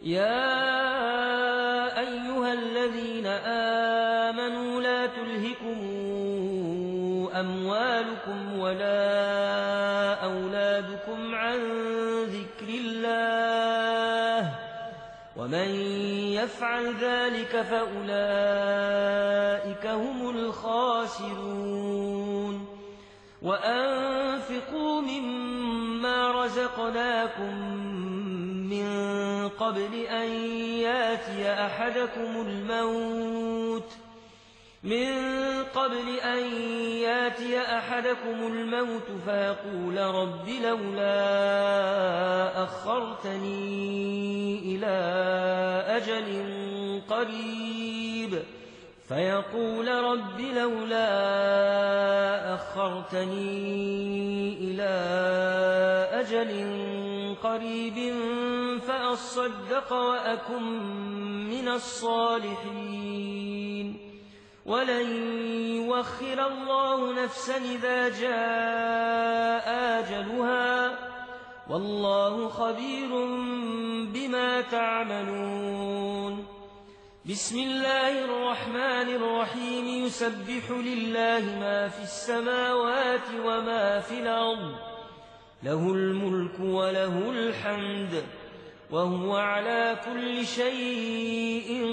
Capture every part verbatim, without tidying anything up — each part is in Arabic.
يا أيها الذين آمنوا لا تلهكم أموالكم ولا أولادكم عن ذكر الله ومن يفعل ذلك فأولئك هم الخاسرون وأنفقوا مما رزقناكم من قبل أن ياتي أحدكم الموت من قبل أن ياتي أحدكم الموت فيقول رب لولا أخرتني إلى أجل قريب فيقول رب لولا أخرتني إلى أجل قريب فأصدق وأكن من الصالحين ولن يوخر الله نفسا إذا جاء أجلها والله خبير بما تعملون بسم الله الرحمن الرحيم يسبح لله ما في السماوات وما في الأرض له الملك وله الحمد وهو على كل شيء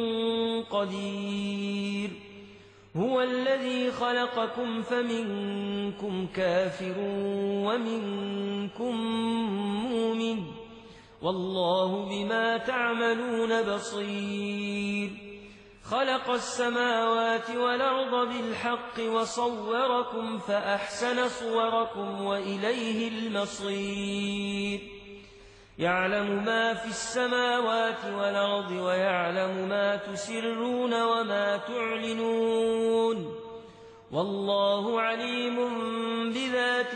قدير هو الذي خلقكم فمنكم كافر ومنكم مؤمن والله بما تعملون بصير خلق السماوات والأرض بالحق وصوركم فأحسن صوركم وإليه المصير يعلم ما في السماوات والأرض ويعلم ما تسرون وما تعلنون والله عليم بذات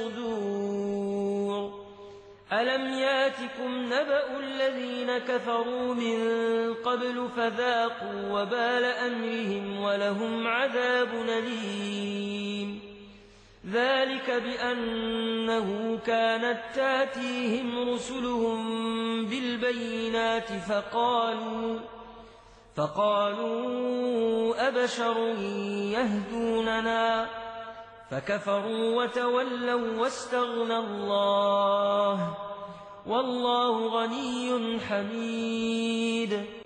الصدور ألم ياتكم نبأ الذين كفروا من قبل فذاقوا وبال أمرهم ولهم عذاب أليم ذلك بأنه كانت تاتيهم رسلهم بالبينات فقالوا فقالوا أبشر يهدوننا فكفروا وتولوا واستغنى الله والله غني حميد